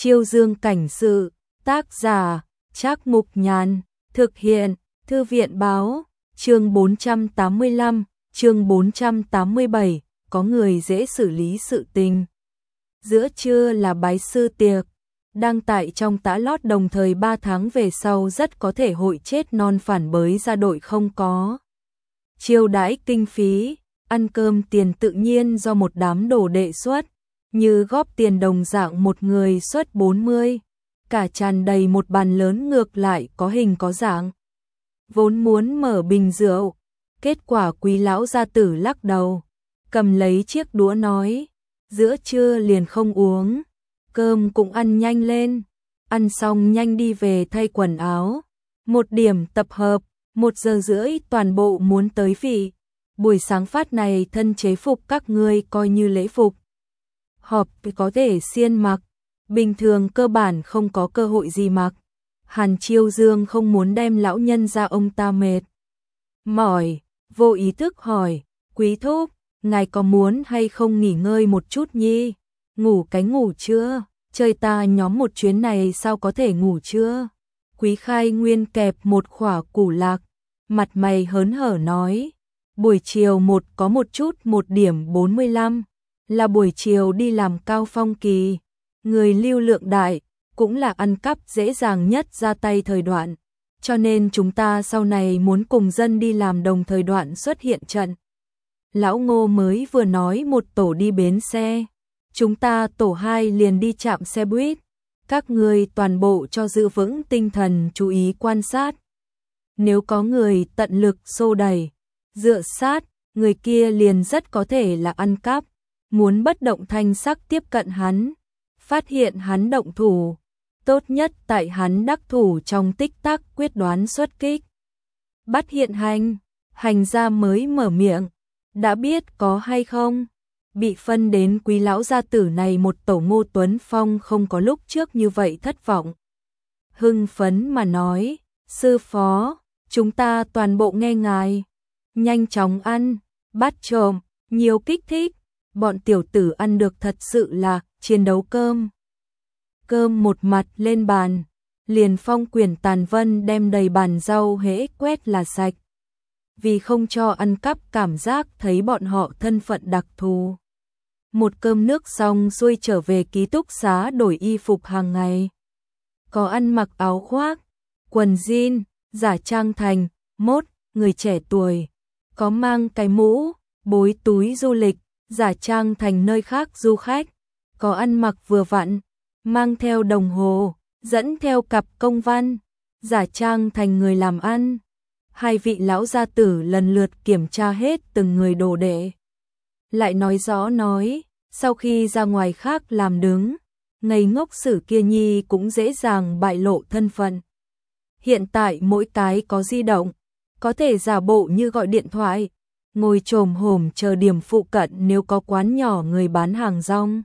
Chiêu Dương cảnh sự, tác giả, Trác Mục Nhàn, thực hiện, Thư viện báo, chương 485, chương 487, có người dễ xử lý sự tình. Giữa trưa là bái sư tiệc, đăng tải trong tã lót đồng thời 3 tháng về sau rất có thể hội chết non phản bới ra đội không có. Chiêu đãi kinh phí, ăn cơm tiền tự nhiên do một đám đồ đệ xuất, như góp tiền đồng dạng một người xuất 40, cả tràn đầy một bàn lớn ngược lại có hình có dạng. Vốn muốn mở bình rượu, kết quả Quý lão gia tử lắc đầu, cầm lấy chiếc đũa nói, giữa trưa liền không uống, cơm cũng ăn nhanh lên, ăn xong nhanh đi về thay quần áo, 1 điểm tập hợp, 1 giờ rưỡi toàn bộ muốn tới vị, buổi sáng phát này thân chế phục các ngươi coi như lễ phục. Họp có thể xiên mặc, bình thường cơ bản không có cơ hội gì mặc. Hàn Chiêu Dương không muốn đem lão nhân ra ông ta mệt mỏi, vô ý thức hỏi, Quý thúc, ngài có muốn hay không nghỉ ngơi một chút nhi? Ngủ cái ngủ chưa? Chơi ta nhóm một chuyến này sao có thể ngủ chưa? Quý Khai Nguyên kẹp một khỏa củ lạc, mặt mày hớn hở nói, buổi chiều có một chút 1 điểm 45, là buổi chiều đi làm cao phong kỳ, người lưu lượng đại, cũng là ăn cắp dễ dàng nhất ra tay thời đoạn, cho nên chúng ta sau này muốn cùng dân đi làm đồng thời đoạn xuất hiện trận. Lão Ngô mới vừa nói một tổ đi bến xe, chúng ta tổ 2 liền đi trạm xe buýt, các người toàn bộ cho giữ vững tinh thần chú ý quan sát. Nếu có người tận lực xô đẩy, dựa sát, người kia liền rất có thể là ăn cắp, muốn bất động thanh sắc tiếp cận hắn, phát hiện hắn động thủ, tốt nhất tại hắn đắc thủ trong tích tắc quyết đoán xuất kích. Bắt hiện hành gia mới mở miệng, đã biết có hay không? Bị phân đến Quý lão gia tử này một tổ Ngô Tuấn Phong không có lúc trước như vậy thất vọng. Hưng phấn mà nói, sư phó, chúng ta toàn bộ nghe ngài, nhanh chóng ăn, bắt trộm, nhiều kích thích, bọn tiểu tử ăn được thật sự là chiến đấu cơm. Cơm một mặt lên bàn, liền Phong Quyển Tàn Vân đem đầy bàn rau hễ quét là sạch. Vì không cho ăn cắp cảm giác thấy bọn họ thân phận đặc thù. Một cơm nước xong xuôi trở về ký túc xá đổi y phục hàng ngày. Có ăn mặc áo khoác, quần jean, giả trang thành mốt, người trẻ tuổi. Có mang cái mũ, bối túi du lịch, giả trang thành nơi khác du khách. Có ăn mặc vừa vặn, mang theo đồng hồ, dẫn theo cặp công văn, giả trang thành người làm ăn. 2 vị lão gia tử lần lượt kiểm tra hết từng người đồ đệ. Lại nói rõ nói, sau khi ra ngoài khác làm đứng, ngây ngốc sử kia nhi cũng dễ dàng bại lộ thân phận. Hiện tại mỗi cái có di động, có thể giả bộ như gọi điện thoại, ngồi chồm hổm chờ điểm phụ cận nếu có quán nhỏ người bán hàng rong.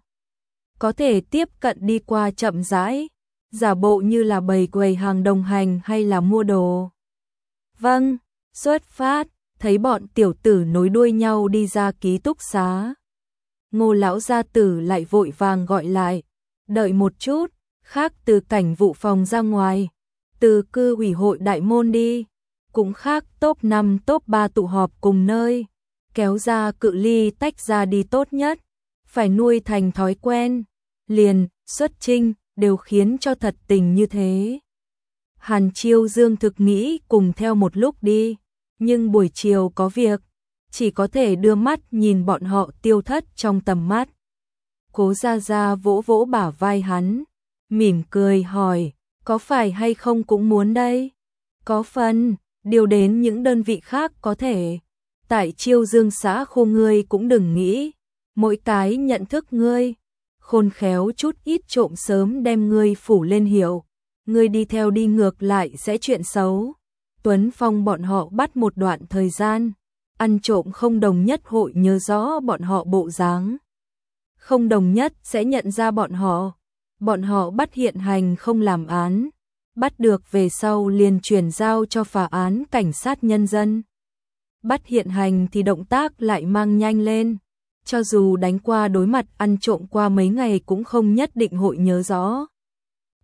Có thể tiếp cận đi qua chậm rãi, giả bộ như là bầy quầy hàng đồng hành hay là mua đồ. Vâng, xuất phát, thấy bọn tiểu tử nối đuôi nhau đi ra ký túc xá. Ngô lão gia tử lại vội vàng gọi lại, đợi một chút, khác từ cảnh vụ phòng ra ngoài, từ cư ủy hội đại môn đi, cũng khác top 5 top 3 tụ họp cùng nơi, kéo ra cự ly tách ra đi tốt nhất, phải nuôi thành thói quen, liền, xuất trinh, đều khiến cho thật tình như thế. Hàn Chiêu Dương thực nghĩ cùng theo một lúc đi, nhưng buổi chiều có việc, chỉ có thể đưa mắt nhìn bọn họ tiêu thất trong tầm mắt. Cố Gia Gia vỗ vỗ bả vai hắn, mỉm cười hỏi, có phải hay không cũng muốn đây? Có phần, điều đến những đơn vị khác có thể. Tại Chiêu Dương xã khô ngươi cũng đừng nghĩ, mỗi cái nhận thức ngươi, khôn khéo chút ít trộm sớm đem ngươi phủ lên hiệu. Ngươi đi theo đi ngược lại sẽ chuyện xấu. Tuấn Phong bọn họ bắt một đoạn thời gian, ăn trộm không đồng nhất hội nhớ rõ bọn họ bộ dáng. Không đồng nhất sẽ nhận ra bọn họ bắt hiện hành không làm án, bắt được về sau liền chuyển giao cho phá án cảnh sát nhân dân. Bắt hiện hành thì động tác lại mang nhanh lên, cho dù đánh qua đối mặt ăn trộm qua mấy ngày cũng không nhất định hội nhớ rõ.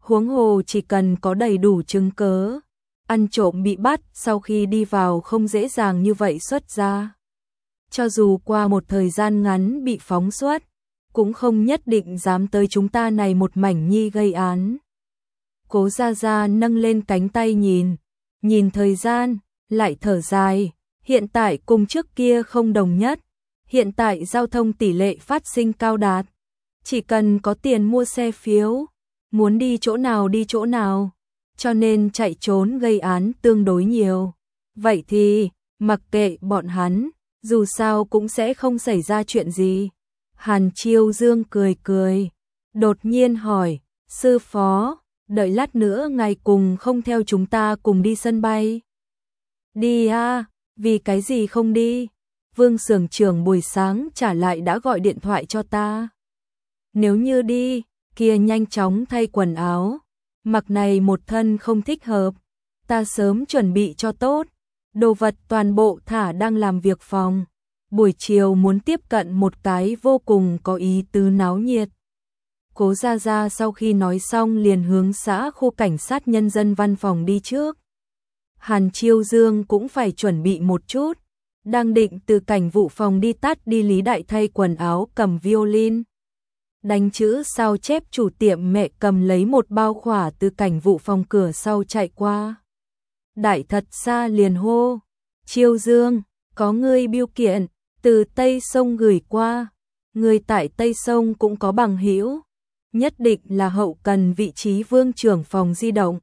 Huống hồ chỉ cần có đầy đủ chứng cớ, ăn trộm bị bắt sau khi đi vào không dễ dàng như vậy xuất ra. Cho dù qua một thời gian ngắn bị phóng xuất, cũng không nhất định dám tới chúng ta này một mảnh nhi gây án. Cố Gia Gia nâng lên cánh tay nhìn thời gian, lại thở dài, hiện tại cùng trước kia không đồng nhất, hiện tại giao thông tỷ lệ phát sinh cao đạt, chỉ cần có tiền mua xe phiếu, muốn đi chỗ nào, cho nên chạy trốn gây án tương đối nhiều. Vậy thì, mặc kệ bọn hắn, dù sao cũng sẽ không xảy ra chuyện gì. Hàn Chiêu Dương cười, đột nhiên hỏi, sư phó, đợi lát nữa ngài cùng không theo chúng ta cùng đi sân bay? Đi à, vì cái gì không đi? Vương xưởng trưởng buổi sáng trả lại đã gọi điện thoại cho ta. Nếu như đi, kia nhanh chóng thay quần áo, mặc này một thân không thích hợp, ta sớm chuẩn bị cho tốt, đồ vật toàn bộ thả đang làm việc phòng. Buổi chiều muốn tiếp cận một cái vô cùng có ý tứ náo nhiệt. Cố Gia Gia sau khi nói xong liền hướng xã khu cảnh sát nhân dân văn phòng đi trước. Hàn Chiêu Dương cũng phải chuẩn bị một chút, đang định từ cảnh vụ phòng đi tắt đi Lý Đại thay quần áo cầm violin. Đánh chữ sao chép chủ tiệm mẹ cầm lấy một bao khỏa từ cảnh vụ phòng cửa sau chạy qua. Đại thật xa liền hô, Chiêu Dương, có người bưu kiện, từ Tây Sông gửi qua, người tại Tây Sông cũng có bằng hữu, nhất định là hậu cần vị trí vương trưởng phòng di động.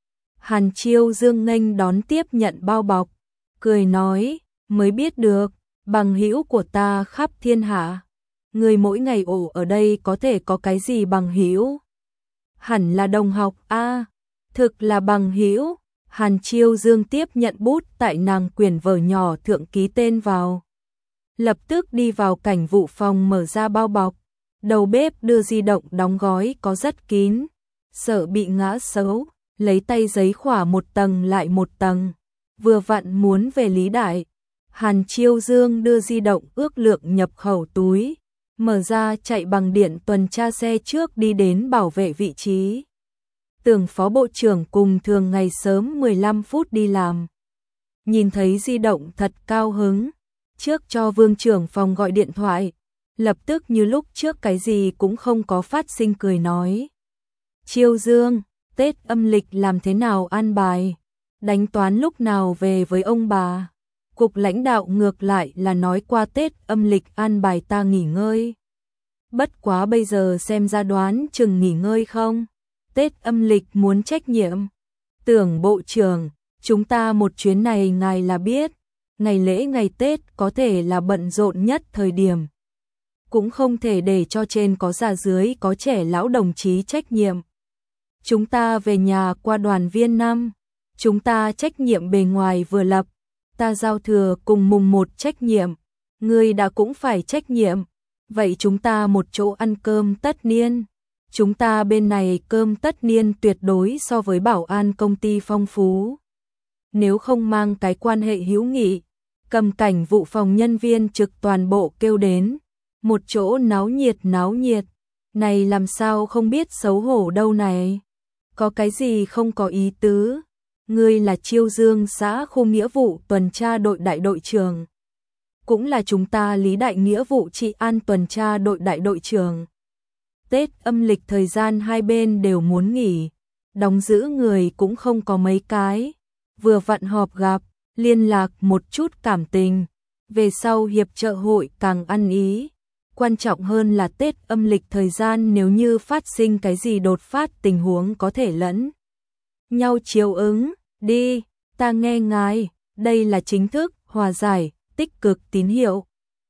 Hàn Chiêu Dương nghênh đón tiếp nhận bao bọc, cười nói, mới biết được, bằng hữu của ta khắp thiên hạ. Người mỗi ngày ở đây có thể có cái gì bằng hữu? Hẳn là đồng học a, thực là bằng hữu. Hàn Chiêu Dương tiếp nhận bút tại nàng quyển vở nhỏ thượng ký tên vào. Lập tức đi vào cảnh vụ phòng mở ra bao bọc. Đầu bếp đưa di động đóng gói có rất kín, sợ bị ngã xấu, lấy tay giấy khỏa một tầng lại một tầng. Vừa vặn muốn về Lý Đại, Hàn Chiêu Dương đưa di động ước lượng nhập khẩu túi, mở ra chạy bằng điện tuần tra xe trước đi đến bảo vệ vị trí. Tưởng phó bộ trưởng cùng thường ngày sớm 15 phút đi làm. Nhìn thấy di động thật cao hứng, trước cho vương trưởng phòng gọi điện thoại, lập tức như lúc trước cái gì cũng không có phát sinh cười nói. Chiêu Dương, Tết âm lịch làm thế nào an bài? Đánh toán lúc nào về với ông bà? Cục lãnh đạo ngược lại là nói qua Tết âm lịch an bài ta nghỉ ngơi. Bất quá bây giờ xem ra đoán chừng nghỉ ngơi không? Tết âm lịch muốn trách nhiệm. Tưởng bộ trưởng, chúng ta một chuyến này ngài là biết, ngày lễ ngày Tết có thể là bận rộn nhất thời điểm. Cũng không thể để cho trên có già dưới có trẻ lão đồng chí trách nhiệm. Chúng ta về nhà qua đoàn viên năm, chúng ta trách nhiệm bề ngoài vừa lập, ta giao thừa cùng mùng 1 trách nhiệm, người đã cũng phải trách nhiệm, vậy chúng ta một chỗ ăn cơm tất niên. Chúng ta bên này cơm tất niên tuyệt đối so với bảo an công ty phong phú. Nếu không mang cái quan hệ hữu nghị, cầm cảnh vụ phòng nhân viên trực toàn bộ kêu đến, một chỗ náo nhiệt, này làm sao không biết xấu hổ đâu này. Có cái gì không có ý tứ, ngươi là Chiêu Dương xã khu nghĩa vụ tuần tra đội đại đội trưởng, cũng là chúng ta Lý Đại nghĩa vụ trị an tuần tra đội đại đội trưởng. Tết âm lịch thời gian hai bên đều muốn nghỉ, đóng giữ người cũng không có mấy cái, vừa vặn họp gặp, liên lạc một chút cảm tình, về sau hiệp trợ hội càng ăn ý. Quan trọng hơn là Tết âm lịch thời gian nếu như phát sinh cái gì đột phát tình huống có thể lẫn nhau chiếu ứng, đi, ta nghe ngài, đây là chính thức, hòa giải, tích cực tín hiệu.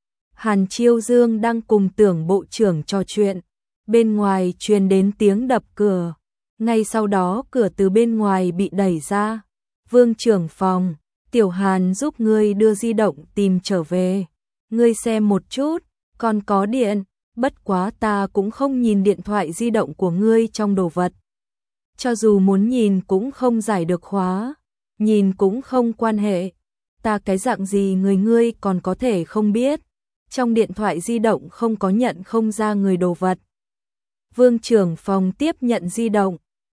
Hàn Chiêu Dương đang cùng tưởng bộ trưởng trò chuyện, bên ngoài truyền đến tiếng đập cửa, ngay sau đó cửa từ bên ngoài bị đẩy ra. Vương trưởng phòng, Tiểu Hàn giúp ngươi đưa di động tìm trở về, ngươi xem một chút. Còn có điện, bất quá ta cũng không nhìn điện thoại di động của ngươi trong đồ vật. Cho dù muốn nhìn cũng không giải được khóa, nhìn cũng không quan hệ. Ta cái dạng gì người ngươi còn có thể không biết. Trong điện thoại di động không có nhận không ra người đồ vật. Vương trưởng phòng tiếp nhận di động,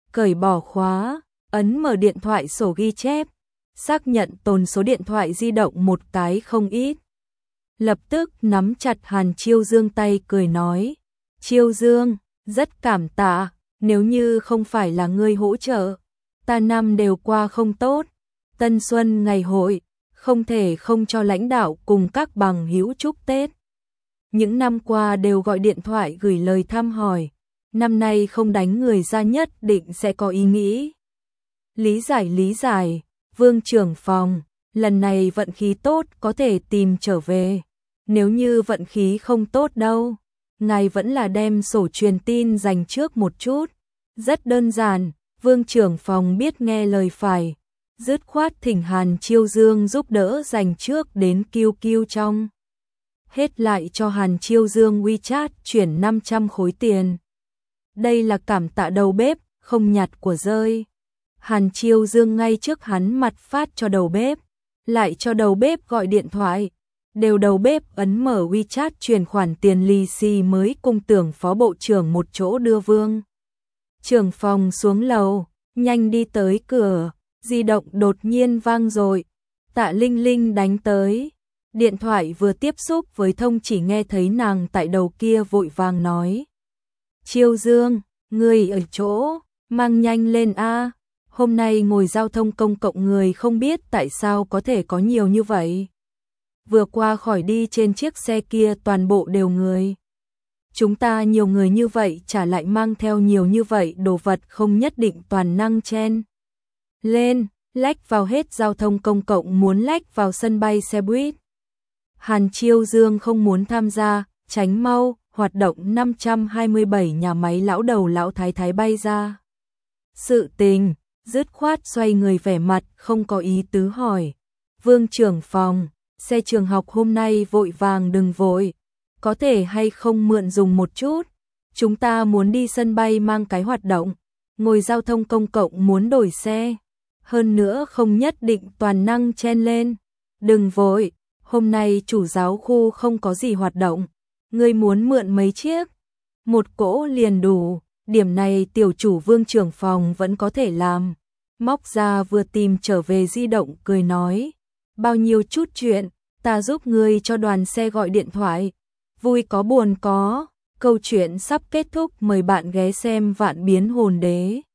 cởi bỏ khóa, ấn mở điện thoại sổ ghi chép, xác nhận tồn số điện thoại di động một cái không ít. Lập tức nắm chặt Hàn Chiêu Dương tay cười nói, Chiêu Dương, rất cảm tạ, nếu như không phải là ngươi hỗ trợ, ta năm đều qua không tốt, Tân Xuân ngày hội, không thể không cho lãnh đạo cùng các bằng hữu chúc Tết. Những năm qua đều gọi điện thoại gửi lời thăm hỏi, năm nay không đánh người ra nhất định sẽ có ý nghĩ. Lý giải, Vương trưởng phòng, lần này vận khí tốt có thể tìm trở về, nếu như vận khí không tốt đâu, ngài vẫn là đem sổ truyền tin dành trước một chút. Rất đơn giản, Vương trưởng phòng biết nghe lời phải, dứt khoát thỉnh Hàn Chiêu Dương giúp đỡ dành trước đến QQ trong. Hết lại cho Hàn Chiêu Dương WeChat chuyển 500 khối tiền. Đây là cảm tạ đầu bếp, không nhặt của rơi. Hàn Chiêu Dương ngay trước hắn mặt phát cho đầu bếp, lại cho đầu bếp gọi điện thoại. Đều đầu bếp ấn mở WeChat chuyển khoản tiền lì xì mới cùng tưởng phó bộ trưởng một chỗ đưa Vương trưởng phòng xuống lầu, nhanh đi tới cửa, di động đột nhiên vang rồi. Tạ Linh Linh đánh tới. Điện thoại vừa tiếp xúc với thông chỉ nghe thấy nàng tại đầu kia vội vàng nói. Chiêu Dương, người ở chỗ, mang nhanh lên a. Hôm nay ngồi giao thông công cộng người không biết tại sao có thể có nhiều như vậy. Vừa qua khỏi đi trên chiếc xe kia toàn bộ đều người. Chúng ta nhiều người như vậy trả lại mang theo nhiều như vậy đồ vật không nhất định toàn năng chen lên, lách vào hết giao thông công cộng muốn lách vào sân bay xe buýt. Hàn Chiêu Dương không muốn tham gia, tránh mau, hoạt động 527 nhà máy lão đầu lão thái thái bay ra. Sự tình, dứt khoát xoay người vẻ mặt không có ý tứ hỏi. Vương trưởng phòng, xe trường học hôm nay vội vàng đừng vội, có thể hay không mượn dùng một chút. Chúng ta muốn đi sân bay mang cái hoạt động, ngồi giao thông công cộng muốn đổi xe. Hơn nữa không nhất định toàn năng chen lên. Đừng vội, hôm nay chủ giáo khu không có gì hoạt động. Ngươi muốn mượn mấy chiếc? Một cỗ liền đủ, điểm này tiểu chủ Vương trưởng phòng vẫn có thể làm. Móc ra vừa tìm trở về di động cười nói. Bao nhiêu chút chuyện, ta giúp ngươi cho đoàn xe gọi điện thoại. Vui có buồn có, câu chuyện sắp kết thúc mời bạn ghé xem Vạn Biến Hồn Đế.